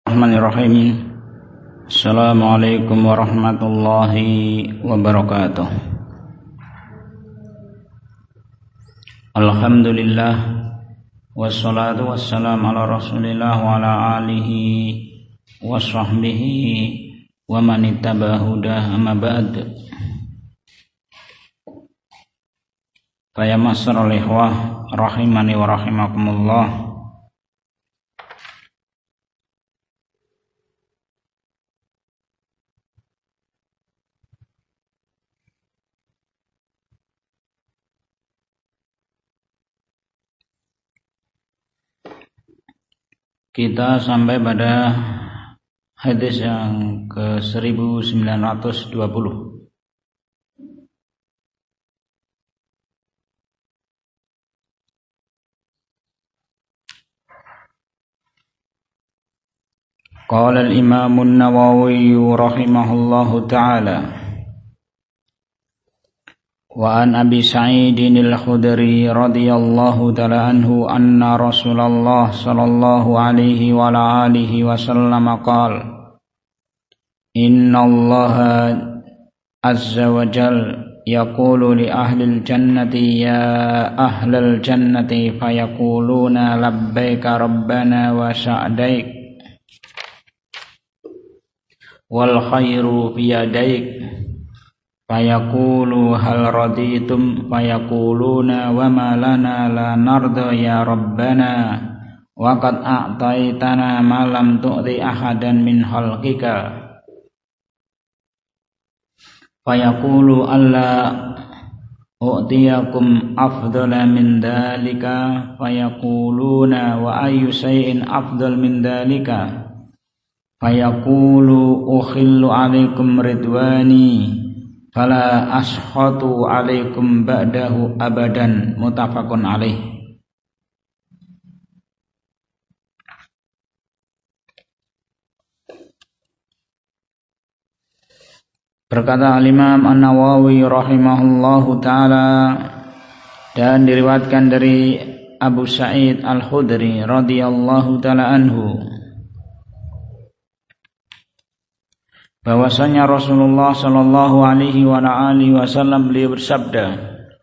Bismillahirrahmanirrahim. Assalamualaikum warahmatullahi wabarakatuh. Alhamdulillah, wassalatu wassalamu ala rasulillah wa ala alihi wa sahbihi wa man ittaba'a hudah, amma ba'd. Fa ya masarul ikhwah rahimani wa rahimakumullah. Kita sampai pada hadis yang ke-1920. Qala al-Imam an-Nawawi rahimahullahu ta'ala, wa an Abi Sa'idin al-Khudri radhiyallahu ta'ala anhu anna Rasulullah sallallahu alaihi wa ala alihi wa sallam qala, inna Allaha azza wa jalla yaqulu li ahli al-jannati ya ahlal jannati fayaquluna labbaika rabbana wa sa'daik wal khairu biyadaik fayaqulu hal raditum fayaquluna wa ma lana la narda ya rabbana wa qad a'taitana ma lam tu'ti ahadan min khalqika fayaqulu alla u'tiyakum afdala min dhalika fayaquluna wa ayyu shay'in afdal min dhalika fayaqulu ukhillu alaikum ridwani fala ashatu alaikum ba'dahu abadan, muttafaqun alaih. Berkata al-Imam an-Nawawi rahimahullahu ta'ala, dan diriwayatkan dari Abu Sa'id al-Khudri radhiyallahu ta'ala anhu, bahwasanya Rasulullah sallallahu alaihi wa alihi wasallam beliau bersabda,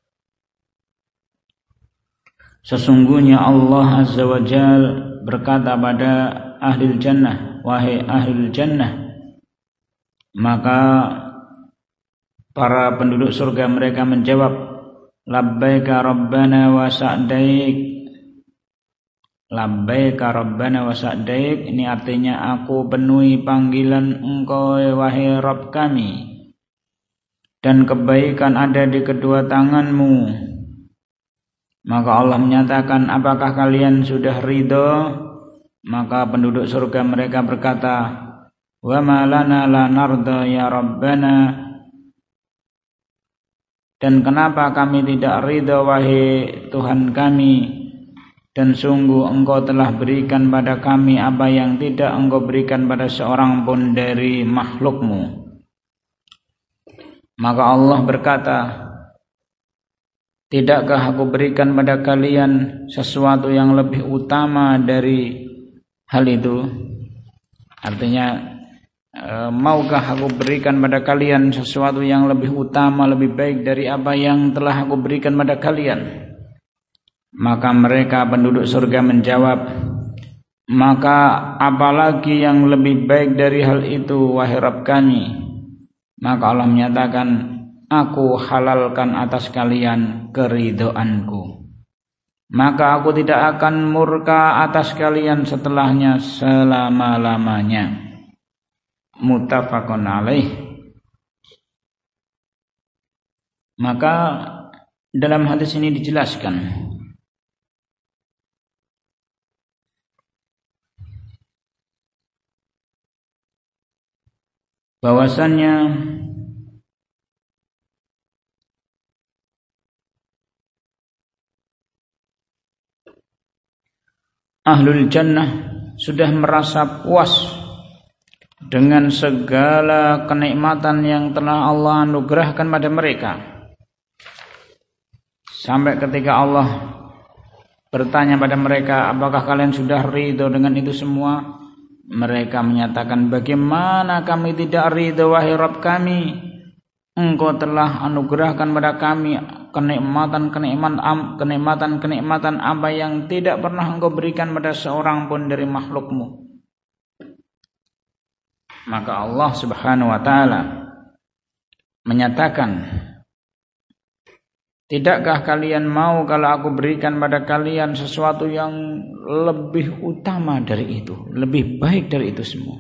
sesungguhnya Allah azza wa jalla berkata pada ahli jannah, wahai ahli jannah, maka para penduduk surga mereka menjawab, labbaika rabbana wa sa'daik. Labbaika rabbana wa sa'daik, ini artinya aku penuhi panggilan engkau wahai Rabb kami, dan kebaikan ada di kedua tanganmu. Maka Allah menyatakan, apakah kalian sudah ridho? Maka penduduk surga mereka berkata, wa ma lana la narda ya rabbana, dan kenapa kami tidak ridho wahai Tuhan kami, dan sungguh engkau telah berikan pada kami apa yang tidak engkau berikan pada seorang pun dari makhlukmu. Maka Allah berkata, tidakkah aku berikan pada kalian sesuatu yang lebih utama dari hal itu? Artinya, maukah aku berikan pada kalian sesuatu yang lebih utama, lebih baik dari apa yang telah aku berikan pada kalian? Maka mereka penduduk surga menjawab, maka apalagi yang lebih baik dari hal itu wahai Rabb kami? Maka Allah menyatakan, aku halalkan atas kalian keridhoanku, maka aku tidak akan murka atas kalian setelahnya selama-lamanya, muttafaqun alaih. Maka dalam hadis ini dijelaskan bahwasannya ahlul jannah sudah merasa puas dengan segala kenikmatan yang telah Allah anugerahkan pada mereka, sampai ketika Allah bertanya pada mereka, apakah kalian sudah ridho dengan itu semua? Mereka menyatakan, bagaimana kami tidak ridho wahai Rabb kami? Engkau telah anugerahkan pada kami kenikmatan apa yang tidak pernah Engkau berikan pada seorang pun dari makhlukmu. Maka Allah Subhanahu wa taala menyatakan, tidakkah kalian mau kalau aku berikan pada kalian sesuatu yang lebih utama dari itu, lebih baik dari itu semua?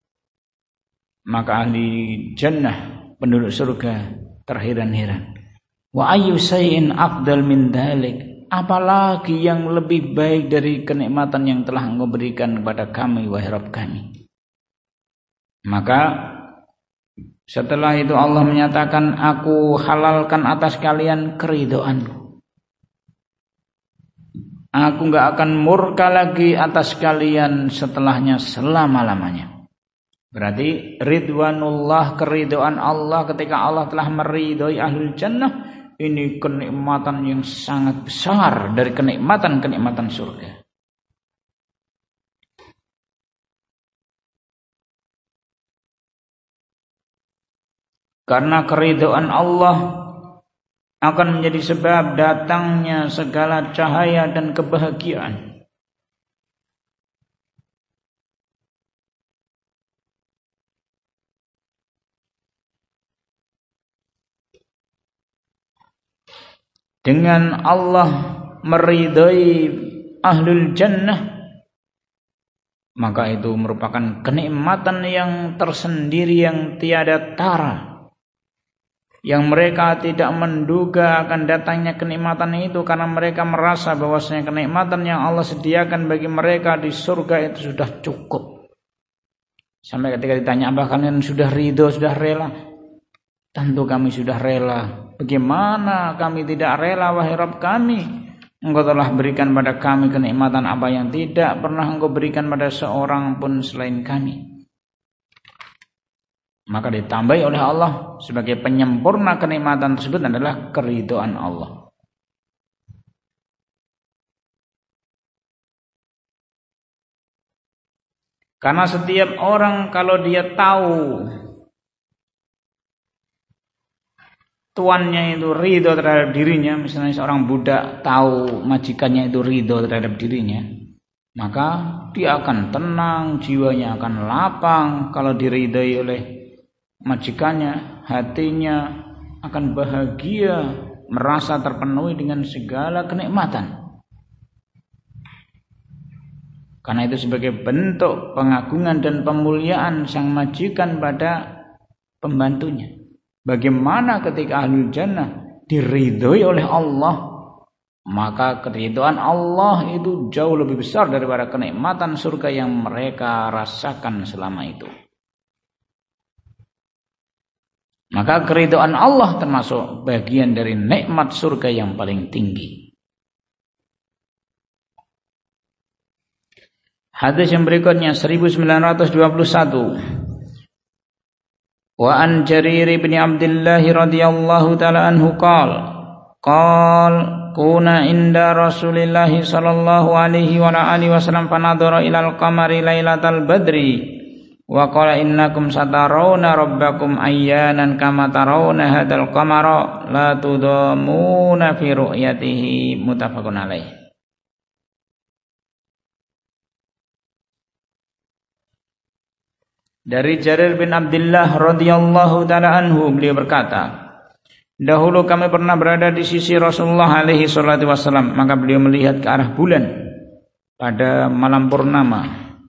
Maka ahli jannah, penduduk surga, terheran-heran. Wa ayyu syai'in afdal min dzalik? Apalagi yang lebih baik dari kenikmatan yang telah Engkau berikan kepada kami wahai Rabb kami? Maka setelah itu Allah menyatakan, aku halalkan atas kalian keridhoanku. Aku enggak akan murka lagi atas kalian setelahnya selama-lamanya. Berarti ridwanullah, keridhaan Allah ketika Allah telah meridhoi ahlul jannah, ini kenikmatan yang sangat besar dari kenikmatan-kenikmatan surga. Karena keridhaan Allah akan menjadi sebab datangnya segala cahaya dan kebahagiaan. Dengan Allah meridai ahlul jannah, maka itu merupakan kenikmatan yang tersendiri yang tiada tara, yang mereka tidak menduga akan datangnya kenikmatan itu, karena mereka merasa bahwasanya kenikmatan yang Allah sediakan bagi mereka di surga itu sudah cukup. Sampai ketika ditanya, apa kalian sudah ridho, sudah rela? Tentu kami sudah rela. Bagaimana kami tidak rela wahai Rabb kami? Engkau telah berikan pada kami kenikmatan apa yang tidak pernah Engkau berikan pada seorang pun selain kami. Maka ditambahi oleh Allah sebagai penyempurna kenikmatan tersebut adalah keridhaan Allah. Karena setiap orang kalau dia tahu tuannya itu ridho terhadap dirinya, misalnya seorang budak tahu majikannya itu ridho terhadap dirinya, maka dia akan tenang, jiwanya akan lapang. Kalau diridhai oleh majikannya, hatinya akan bahagia, merasa terpenuhi dengan segala kenikmatan. Karena itu sebagai bentuk pengagungan dan pemuliaan sang majikan pada pembantunya. Bagaimana ketika ahlul jannah diridhoi oleh Allah, maka keridhaan Allah itu jauh lebih besar daripada kenikmatan surga yang mereka rasakan selama itu. Maka keridhaan Allah termasuk bagian dari nikmat surga yang paling tinggi. Hadis yang berikutnya 1921. Wa an Jarir bin Abdullah radhiyallahu taala anhu qala kuna inda Rasulillah sallallahu alaihi wa alihi wasallam fanadhara ilal qamari lailatal badri wa qala innakum satarawna rabbakum ayyanan kama tarawna hadzal qamara la tudamuna fi ru'yatihi, muttafaqun alaih. Dari Jarir bin Abdullah radhiyallahu taala anhu, beliau berkata, dahulu kami pernah berada di sisi Rasulullah alaihi salatu wasallam, maka beliau melihat ke arah bulan pada malam purnama.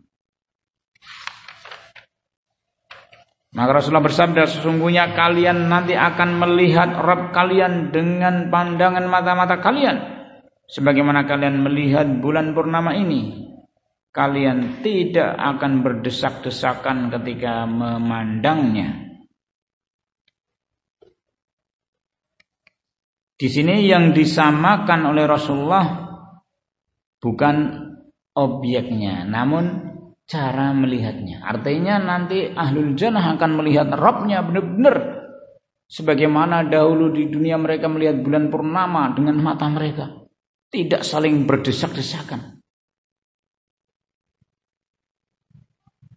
Maka Rasulullah bersabda, sesungguhnya kalian nanti akan melihat Rabb kalian dengan pandangan mata-mata kalian, sebagaimana kalian melihat bulan purnama ini. Kalian tidak akan berdesak-desakan ketika memandangnya. Di sini yang disamakan oleh Rasulullah bukan objeknya, namun cara melihatnya. Artinya nanti ahlul jannah akan melihat Rabbnya benar-benar sebagaimana dahulu di dunia mereka melihat bulan purnama dengan mata mereka, tidak saling berdesak-desakan.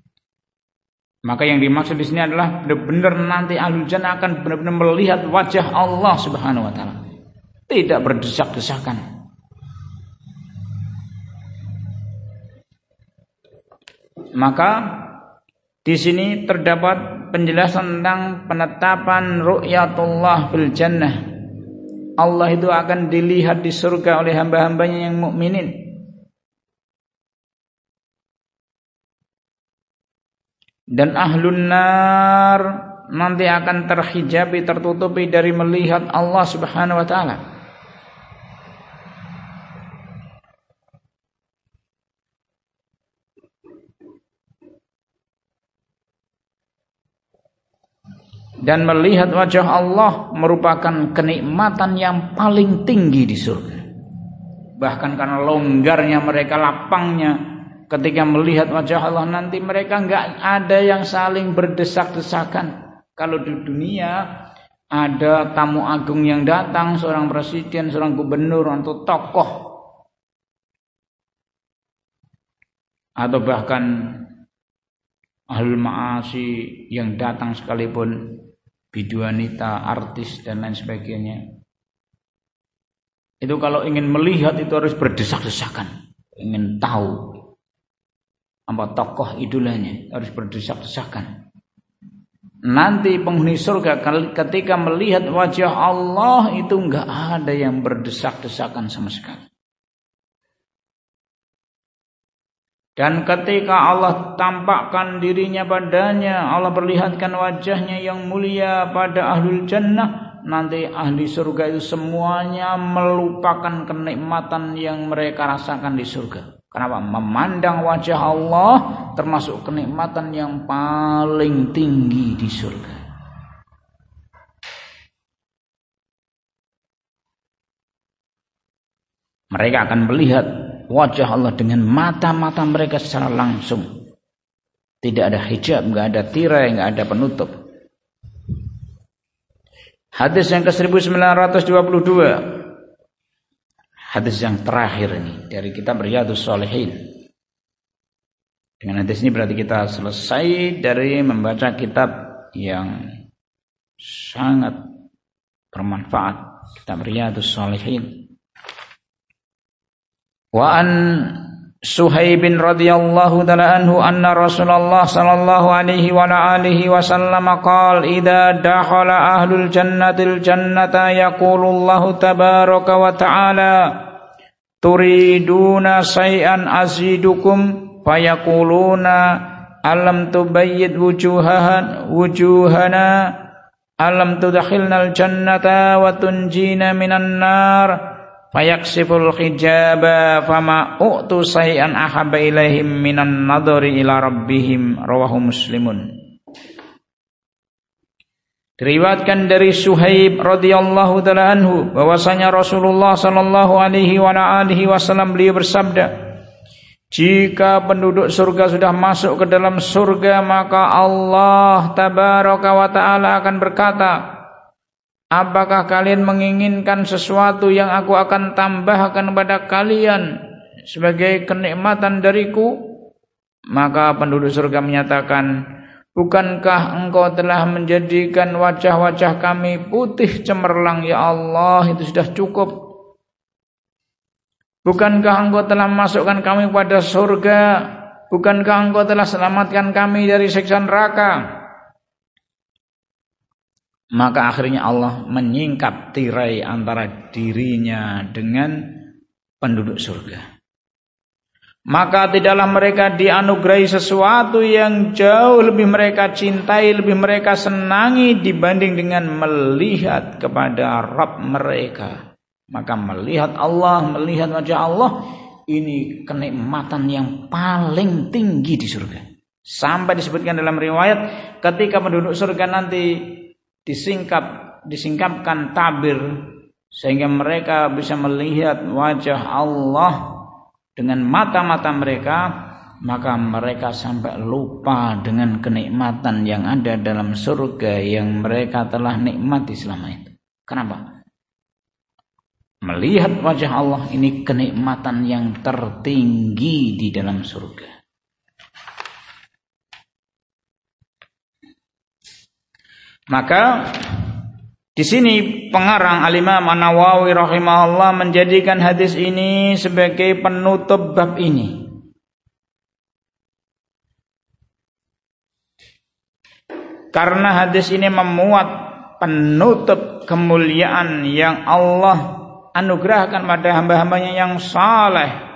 Maka yang dimaksud di sini adalah benar-benar nanti ahlul jannah akan benar-benar melihat wajah Allah Subhanahu wa taala. Tidak berdesak-desakan. Maka di sini terdapat penjelasan tentang penetapan ru'yatullah fil jannah. Allah itu akan dilihat di surga oleh hamba-hambanya yang mukminin. Dan ahlun nar nanti akan terhijabi, tertutupi dari melihat Allah Subhanahu wa taala. Dan melihat wajah Allah merupakan kenikmatan yang paling tinggi di surga. Bahkan karena longgarnya mereka, lapangnya ketika melihat wajah Allah, nanti mereka enggak ada yang saling berdesak-desakan. Kalau di dunia ada tamu agung yang datang, seorang presiden, seorang gubernur, atau tokoh, atau bahkan ahlul ma'asi yang datang sekalipun, biduanita, artis dan lain sebagainya. Itu kalau ingin melihat itu harus berdesak-desakan, ingin tahu apa tokoh idolanya, harus berdesak-desakan. Nanti penghuni surga ketika melihat wajah Allah itu enggak ada yang berdesak-desakan sama sekali. Dan ketika Allah tampakkan dirinya padanya, Allah perlihatkan wajahnya yang mulia pada ahlul jannah, nanti ahli surga itu semuanya melupakan kenikmatan yang mereka rasakan di surga. Kenapa? Memandang wajah Allah termasuk kenikmatan yang paling tinggi di surga. Mereka akan melihat wajah Allah dengan mata-mata mereka secara langsung. Tidak ada hijab, enggak ada tirai, enggak ada penutup. Hadis yang ke-1922. Hadis yang terakhir ini dari kitab Riyadhus Shalihin. Dengan hadis ini berarti kita selesai dari membaca kitab yang sangat bermanfaat, kitab Riyadhus Shalihin. Wa an Suhaib radhiyallahu ta'ala anhu anna Rasulullah sallallahu alaihi wa alihi wasallam qala idza dakhala ahlul jannatil jannata yaqulu Allahu tabaraka wa ta'ala turiduna shay'an azidukum fayaquluna alam tubayyid wujuhana alam tudkhilnal jannata wa tunjina minan nar fayaksiful hijaba fama u'tu say'an ahabba ilaihim minan nadhari ila rabbihim rawahu Muslimun. Diriwayatkan dari Suhaib radhiyallahu taala anhu bahwasanya Rasulullah sallallahu alaihi wa alihi wasallam beliau bersabda, jika penduduk surga sudah masuk ke dalam surga, maka Allah tabaraka wa taala akan berkata, apakah kalian menginginkan sesuatu yang aku akan tambahkan kepada kalian sebagai kenikmatan dariku? Maka penduduk surga menyatakan, bukankah engkau telah menjadikan wajah-wajah kami putih cemerlang, ya Allah, itu sudah cukup. Bukankah engkau telah memasukkan kami pada surga? Bukankah engkau telah selamatkan kami dari siksa neraka? Maka akhirnya Allah menyingkap tirai antara dirinya dengan penduduk surga. Maka tidaklah mereka dianugerahi sesuatu yang jauh lebih mereka cintai, lebih mereka senangi dibanding dengan melihat kepada Rabb mereka. Maka melihat Allah, melihat wajah Allah, ini kenikmatan yang paling tinggi di surga. Sampai disebutkan dalam riwayat ketika penduduk surga nanti disingkapkan tabir sehingga mereka bisa melihat wajah Allah dengan mata-mata mereka, maka mereka sampai lupa dengan kenikmatan yang ada dalam surga yang mereka telah nikmati selama itu. Kenapa? Melihat wajah Allah ini kenikmatan yang tertinggi di dalam surga. Maka di sini pengarang Al-Imam An-Nawawi rahimahullah menjadikan hadis ini sebagai penutup bab ini. Karena hadis ini memuat penutup kemuliaan yang Allah anugerahkan pada hamba-hambanya yang saleh.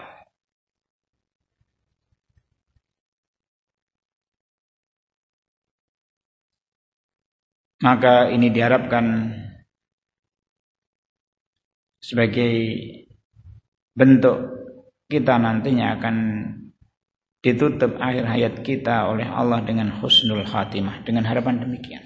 Maka ini diharapkan sebagai bentuk kita nantinya akan ditutup akhir hayat kita oleh Allah dengan husnul khatimah, dengan harapan demikian.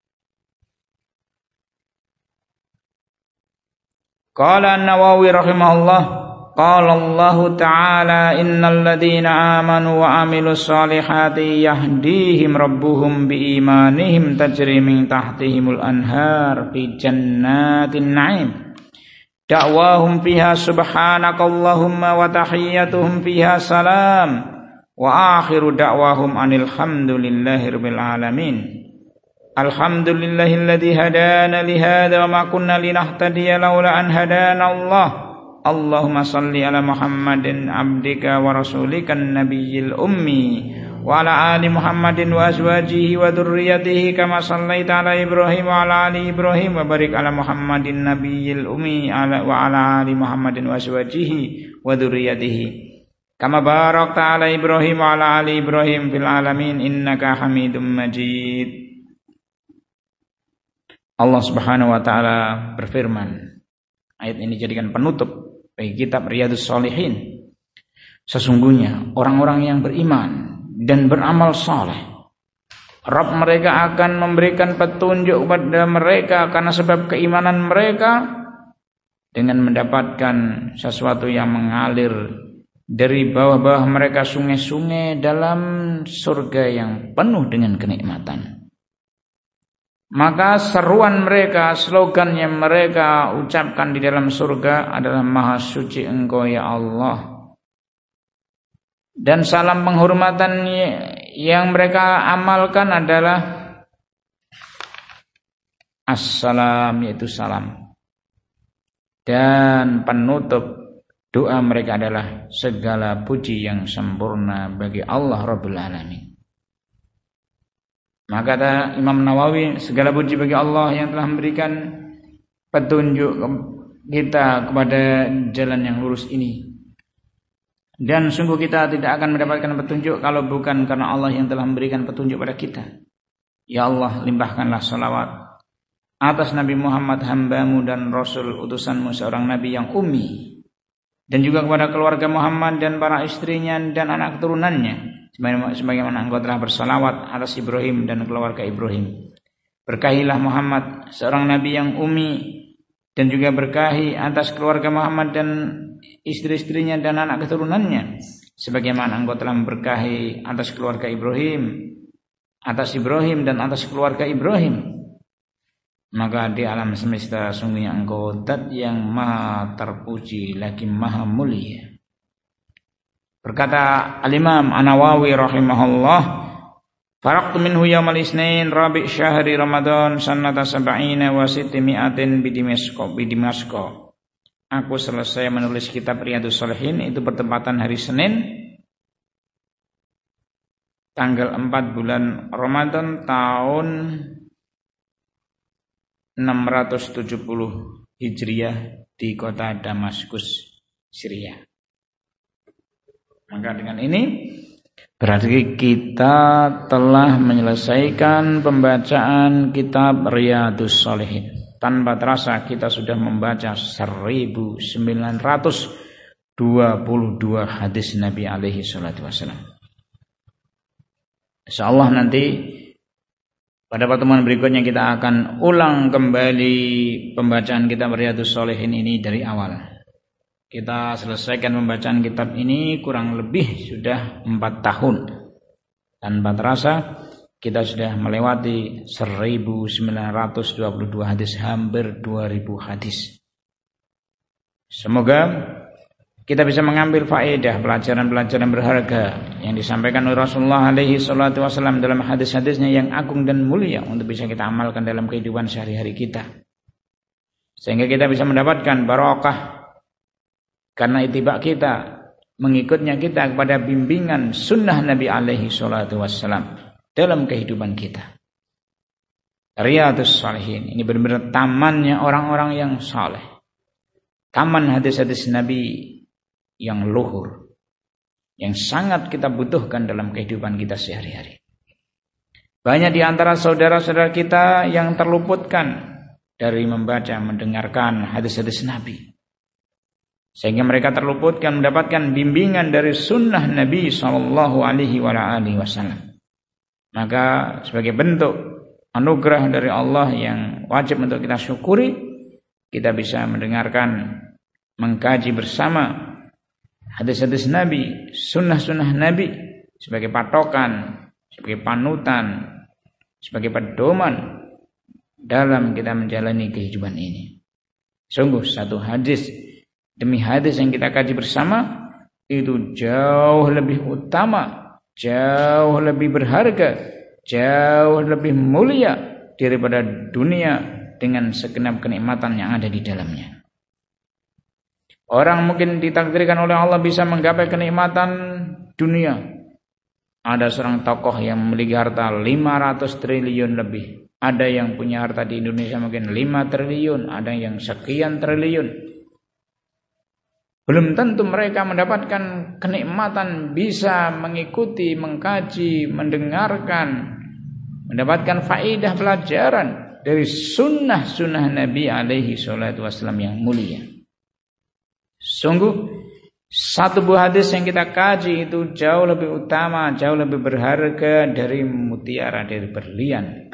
Qala An-Nawawi rahimahullah, qala Allah ta'ala innal ladzina amanu wa amilus solihati yahdihim rabbuhum biimanihim tajri min tahtihimul anhar fi jannatin na'im da'wahum fiha subhanakallahumma wa tahiyyatuhum fiha salam wa akhiru da'wahum anil hamdulillahi rabbil alamin. Alhamdulillahilladzi hadana li hadza wa ma kunna linahtadiya laula an hadana Allah. Allahumma salli ala Muhammadin abdika wa rasulikan nabiyil ummi wa ala ali Muhammadin wa azwajihi wa dzurriyyatihi kama sallaita ala Ibrahim wa ala ali Ibrahim wa barik ala Muhammadin nabiyil ummi wa ala ali Muhammadin wa azwajihi wa dzurriyyatihi kama barakta ala Ibrahim wa ala ali Ibrahim fil alamin innaka Hamidum Majid. Allah Subhanahu wa taala berfirman, ayat ini jadikan penutup bagi kitab Riyadhus Shalihin. Sesungguhnya orang-orang yang beriman dan beramal saleh, Rabb mereka akan memberikan petunjuk kepada mereka karena sebab keimanan mereka dengan mendapatkan sesuatu yang mengalir dari bawah-bawah mereka sungai-sungai dalam surga yang penuh dengan kenikmatan. Maka seruan mereka, slogan yang mereka ucapkan di dalam surga adalah Maha Suci Engkau ya Allah. Dan salam penghormatan yang mereka amalkan adalah Assalam, yaitu salam. Dan penutup doa mereka adalah segala puji yang sempurna bagi Allah Rabbul Alamin. Maka kata Imam Nawawi, segala puji bagi Allah yang telah memberikan petunjuk kita kepada jalan yang lurus ini. Dan sungguh kita tidak akan mendapatkan petunjuk kalau bukan karena Allah yang telah memberikan petunjuk pada kita. Ya Allah, limpahkanlah salawat atas Nabi Muhammad hamba-Mu dan Rasul utusan-Mu, seorang Nabi yang ummi, dan juga kepada keluarga Muhammad dan para istrinya dan anak keturunannya, sebagaimana Engkau telah bersalawat atas Ibrahim dan keluarga Ibrahim. Berkahilah Muhammad, seorang Nabi yang ummi, dan juga berkahi atas keluarga Muhammad dan istri-istrinya dan anak keturunannya, sebagaimana Engkau telah memberkahi atas keluarga Ibrahim, atas Ibrahim dan atas keluarga Ibrahim. Maka di alam semesta sungguhnya Engkau Zat yang maha terpuji lagi maha mulia. Berkata Al-Imam An-Nawawi rahimahullah, faraqtu minhu yaumal isnain rabi' syahri Ramadan sanata sab'ina wa sittimi'atin bidimasko. Aku selesai menulis kitab Riyadhus Shalihin itu bertepatan hari Senin tanggal 4 bulan Ramadan tahun 670 Hijriah di kota Damaskus, Syria. Maka dengan ini berarti kita telah menyelesaikan pembacaan kitab Riyadhus Shalihin. Tanpa terasa kita sudah membaca 1922 hadis Nabi alaihi salatu wasallam. Insyaallah nanti pada pertemuan berikutnya kita akan ulang kembali pembacaan kitab Riyadhus Shalihin ini dari awal. Kita selesaikan pembacaan kitab ini kurang lebih sudah 4 tahun. Tanpa terasa kita sudah melewati 1922 hadis, hampir 2000 hadis. Semoga kita bisa mengambil faedah, pelajaran-pelajaran berharga yang disampaikan oleh Rasulullah alaihi salatu wasallam dalam hadis-hadisnya yang agung dan mulia untuk bisa kita amalkan dalam kehidupan sehari-hari kita. Sehingga kita bisa mendapatkan barokah karena itibak kita, mengikutnya kita kepada bimbingan sunnah Nabi alaihi salatu wasallam dalam kehidupan kita. Riyadhus Shalihin ini benar-benar tamannya orang-orang yang saleh. Taman hadis-hadis Nabi yang luhur, yang sangat kita butuhkan dalam kehidupan kita sehari-hari. Banyak di antara saudara-saudara kita yang terluputkan dari membaca, mendengarkan hadis-hadis Nabi, sehingga mereka terluputkan mendapatkan bimbingan dari sunnah Nabi Sallallahu Alaihi Wasallam. Maka sebagai bentuk anugerah dari Allah yang wajib untuk kita syukuri, kita bisa mendengarkan, mengkaji bersama hadis-hadis Nabi, sunnah-sunnah Nabi sebagai patokan, sebagai panutan, sebagai pedoman dalam kita menjalani kehidupan ini. Sungguh satu hadis demi hadis yang kita kaji bersama itu jauh lebih utama, jauh lebih berharga, jauh lebih mulia daripada dunia dengan segenap kenikmatan yang ada di dalamnya. Orang mungkin ditakdirkan oleh Allah bisa menggapai kenikmatan dunia. Ada seorang tokoh yang memiliki harta 500 triliun lebih. Ada yang punya harta di Indonesia mungkin 5 triliun, ada yang sekian triliun. Belum tentu mereka mendapatkan kenikmatan bisa mengikuti, mengkaji, mendengarkan, mendapatkan faedah pelajaran dari sunnah-sunnah Nabi alaihi salatu wasallam yang mulia. Sungguh satu buah hadis yang kita kaji itu jauh lebih utama, jauh lebih berharga dari mutiara, dari berlian.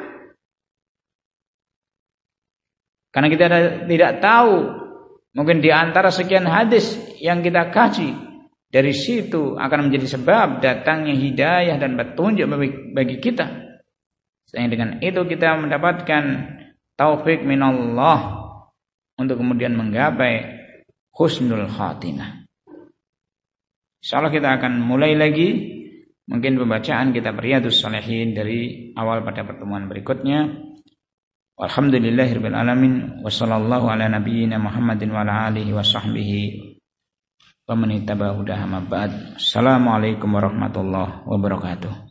Karena kita tidak tahu, mungkin di antara sekian hadis yang kita kaji, dari situ akan menjadi sebab datangnya hidayah dan petunjuk bagi kita. Sehingga dengan itu kita mendapatkan taufik minallah untuk kemudian menggapai husnul khatimah. Insyaallah kita akan mulai lagi mungkin pembacaan kitab Riyadhus Shalihin dari awal pada pertemuan berikutnya. Walhamdulillahirabbil alamin wa sallallahu ala nabiyyina Muhammadin wa ala alihi wa sahbihi wa man ittaba'a hudahu ma ba'd. Assalamualaikum warahmatullahi wabarakatuh.